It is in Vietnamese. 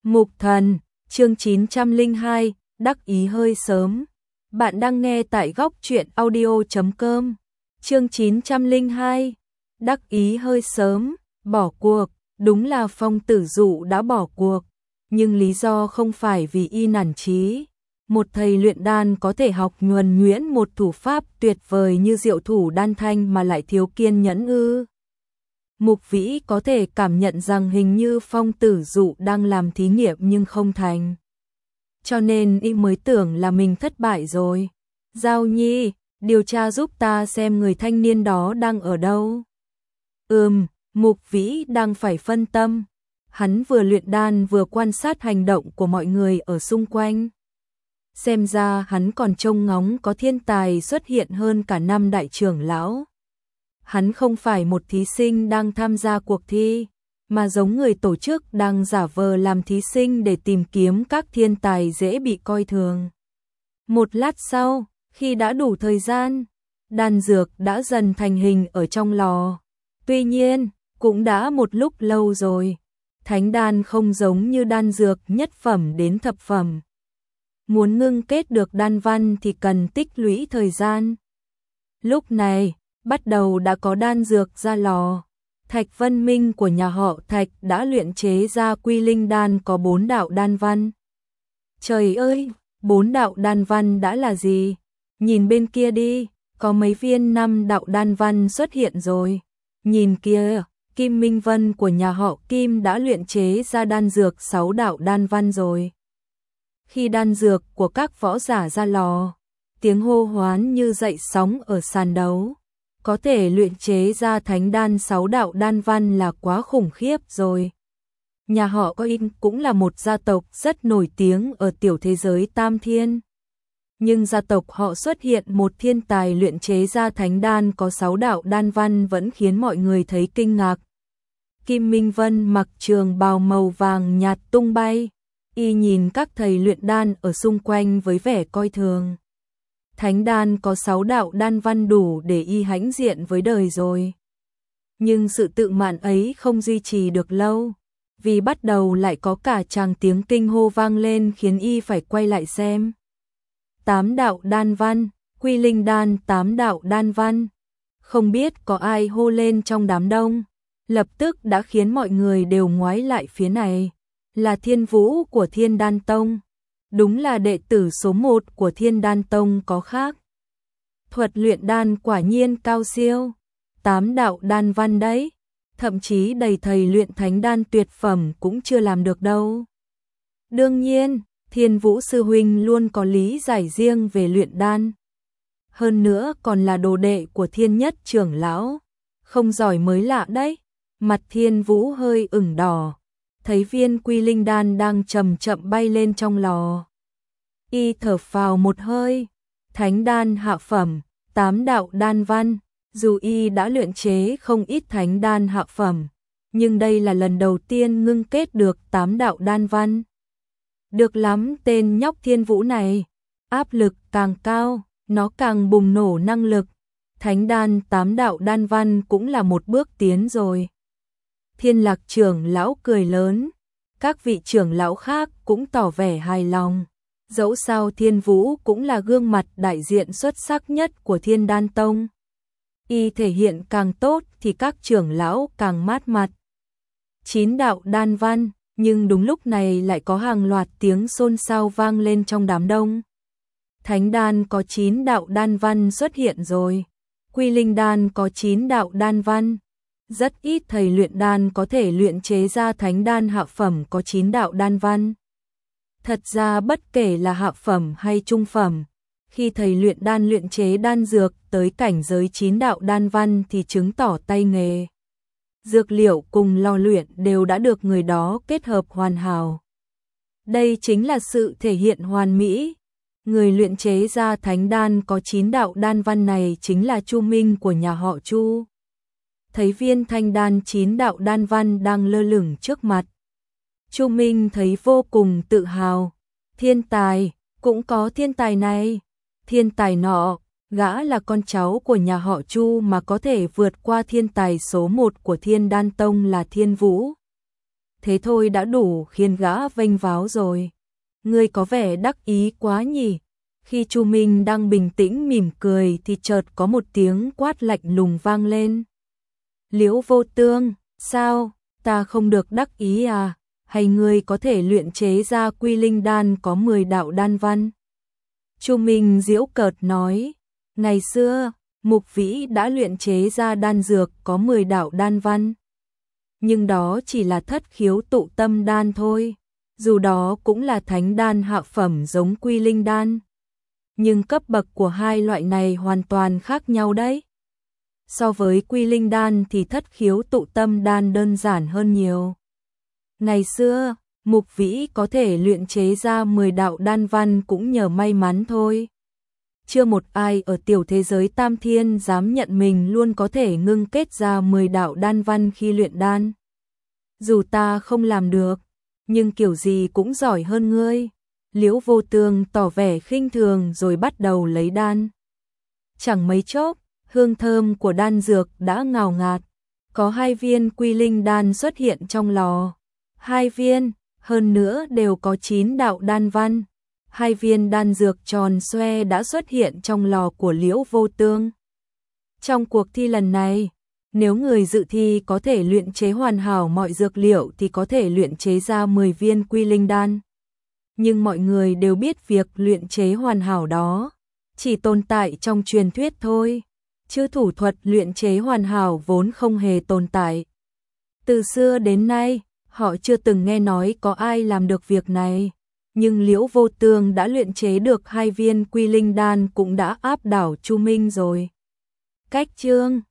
Mục Thần, chương 902, đắc ý hơi sớm. Bạn đang nghe tại góc truyện audio.com. Chương 902, đắc ý hơi sớm, bỏ cuộc. Đúng là Phong Tử Dụ đã bỏ cuộc, nhưng lý do không phải vì y nản chí. Một thầy luyện đan có thể học nhuần nhuyễn một thủ pháp tuyệt vời như Diệu Thủ Đan Thanh mà lại thiếu kiên nhẫn ư? Mục Vĩ có thể cảm nhận rằng hình như Phong Tử Dụ đang làm thí nghiệm nhưng không thành. Cho nên y mới tưởng là mình thất bại rồi. Giao Nhi, điều tra giúp ta xem người thanh niên đó đang ở đâu. Mục Vĩ đang phải phân tâm. Hắn vừa luyện đan vừa quan sát hành động của mọi người ở xung quanh. Xem ra hắn còn trông ngóng có thiên tài xuất hiện hơn cả năm đại trưởng lão. Hắn không phải một thí sinh đang tham gia cuộc thi, mà giống người tổ chức đang giả vờ làm thí sinh để tìm kiếm các thiên tài dễ bị coi thường. Một lát sau, khi đã đủ thời gian, đan dược đã dần thành hình ở trong lò. Tuy nhiên, cũng đã một lúc lâu rồi. Thánh đan không giống như đan dược nhất phẩm đến thập phẩm. Muốn ngưng kết được đan văn thì cần tích lũy thời gian. Lúc này, bắt đầu đã có đan dược ra lò. Thạch Vân Minh của nhà họ Thạch đã luyện chế ra Quy Linh đan có 4 đạo đan văn. Trời ơi, 4 đạo đan văn đã là gì? Nhìn bên kia đi, có mấy viên 5 đạo đan văn xuất hiện rồi. Nhìn kia, Kim Minh Vân của nhà họ Kim đã luyện chế ra đan dược 6 đạo đan văn rồi. Khi đan dược của các võ giả ra lò, tiếng hô hoán như dậy sóng ở sàn đấu. Có thể luyện chế ra thánh đan 6 đạo đan văn là quá khủng khiếp rồi. Nhà họ Coin cũng là một gia tộc rất nổi tiếng ở tiểu thế giới Tam Thiên. Nhưng gia tộc họ xuất hiện một thiên tài luyện chế ra thánh đan có 6 đạo đan văn vẫn khiến mọi người thấy kinh ngạc. Kim Minh Vân mặc trường bào màu vàng nhạt tung bay, y nhìn các thầy luyện đan ở xung quanh với vẻ coi thường. Thánh đan có 6 đạo đan văn đủ để y hãnh diện với đời rồi. Nhưng sự tự mạn ấy không duy trì được lâu, vì bắt đầu lại có cả tràng tiếng kinh hô vang lên khiến y phải quay lại xem. 8 đạo đan văn, Quy Linh đan 8 đạo đan văn. Không biết có ai hô lên trong đám đông, lập tức đã khiến mọi người đều ngoái lại phía này. Là Thiên Vũ của Thiên Đan Tông. Đúng là đệ tử số 1 của Thiên Đan Tông có khác. Thuật luyện đan quả nhiên cao siêu. 8 đạo đan văn đấy. Thậm chí đầy thầy luyện thánh đan tuyệt phẩm cũng chưa làm được đâu. Đương nhiên, Thiên Vũ sư huynh luôn có lý giải riêng về luyện đan. Hơn nữa còn là đồ đệ của Thiên Nhất trưởng lão. Không giỏi mới lạ đấy. Mặt Thiên Vũ hơi ửng đỏ. Thấy viên Quy Linh đan đang chậm chậm bay lên trong lò. Y thở phào một hơi. Thánh đan hạ phẩm, 8 đạo đan văn. Dù y đã luyện chế không ít thánh đan hạ phẩm, nhưng đây là lần đầu tiên ngưng kết được 8 đạo đan văn. Được lắm tên nhóc Thiên Vũ này. Áp lực càng cao, nó càng bùng nổ năng lực. Thánh đan 8 đạo đan văn cũng là một bước tiến rồi. Thiên Lạc trưởng lão cười lớn. Các vị trưởng lão khác cũng tỏ vẻ hài lòng. Dẫu sao Thiên Vũ cũng là gương mặt đại diện xuất sắc nhất của Thiên Đan Tông. Y thể hiện càng tốt thì các trưởng lão càng mát mặt. 9 đạo đan văn, nhưng đúng lúc này lại có hàng loạt tiếng xôn xao vang lên trong đám đông. Thánh đan có 9 đạo đan văn xuất hiện rồi. Quy Linh đan có 9 đạo đan văn. Rất ít thầy luyện đan có thể luyện chế ra thánh đan hạ phẩm có 9 đạo đan văn. Thật ra bất kể là hạ phẩm hay trung phẩm, khi thầy luyện đan luyện chế đan dược tới cảnh giới 9 đạo đan văn thì chứng tỏ tay nghề. Dược liệu cùng lò luyện đều đã được người đó kết hợp hoàn hảo. Đây chính là sự thể hiện hoàn mỹ. Người luyện chế ra thánh đan có 9 đạo đan văn này chính là Chu Minh của nhà họ Chu. Thấy viên thanh đan 9 đạo đan văn đang lơ lửng trước mặt. Chu Minh thấy vô cùng tự hào. Thiên tài, cũng có thiên tài này. Thiên tài nọ, gã là con cháu của nhà họ Chu mà có thể vượt qua thiên tài số 1 của Thiên Đan Tông là Thiên Vũ. thế thôi đã đủ khiến gã vênh váo rồi. Ngươi có vẻ đắc ý quá nhỉ? Khi Chu Minh đang bình tĩnh mỉm cười thì chợt có một tiếng quát lạnh lùng vang lên. Liễu Vô Tương, sao, ta không được đắc ý à? Hay ngươi có thể luyện chế ra Quy Linh đan có 10 đạo đan văn? Chu Minh giễu cợt nói, ngày xưa, Mục Vĩ đã luyện chế ra đan dược có 10 đạo đan văn. Nhưng đó chỉ là thất khiếu tụ tâm đan thôi, dù đó cũng là thánh đan hạ phẩm giống Quy Linh đan. Nhưng cấp bậc của hai loại này hoàn toàn khác nhau đấy. So với Quy Linh đan thì thất khiếu tụ tâm đan đơn giản hơn nhiều. Ngày xưa, Mục Vĩ có thể luyện chế ra 10 đạo đan văn cũng nhờ may mắn thôi. Chưa một ai ở tiểu thế giới Tam Thiên dám nhận mình luôn có thể ngưng kết ra 10 đạo đan văn khi luyện đan. Dù ta không làm được, nhưng kiểu gì cũng giỏi hơn ngươi. Liễu Vô Tương tỏ vẻ khinh thường rồi bắt đầu lấy đan. Chẳng mấy chốc, hương thơm của đan dược đã ngào ngạt. Có 2 viên Quy Linh đan xuất hiện trong lò. 2 viên, hơn nữa đều có 9 đạo đan văn. 2 viên đan dược tròn xoe đã xuất hiện trong lò của Liễu Vô Tương. Trong cuộc thi lần này, nếu người dự thi có thể luyện chế hoàn hảo mọi dược liệu thì có thể luyện chế ra 10 viên Quy Linh đan. Nhưng mọi người đều biết việc luyện chế hoàn hảo đó chỉ tồn tại trong truyền thuyết thôi, chứ thủ thuật luyện chế hoàn hảo vốn không hề tồn tại. Từ xưa đến nay, họ chưa từng nghe nói có ai làm được việc này, nhưng Liễu Vô Tương đã luyện chế được 2 viên Quy Linh đan cũng đã áp đảo Chu Minh rồi. Cách chương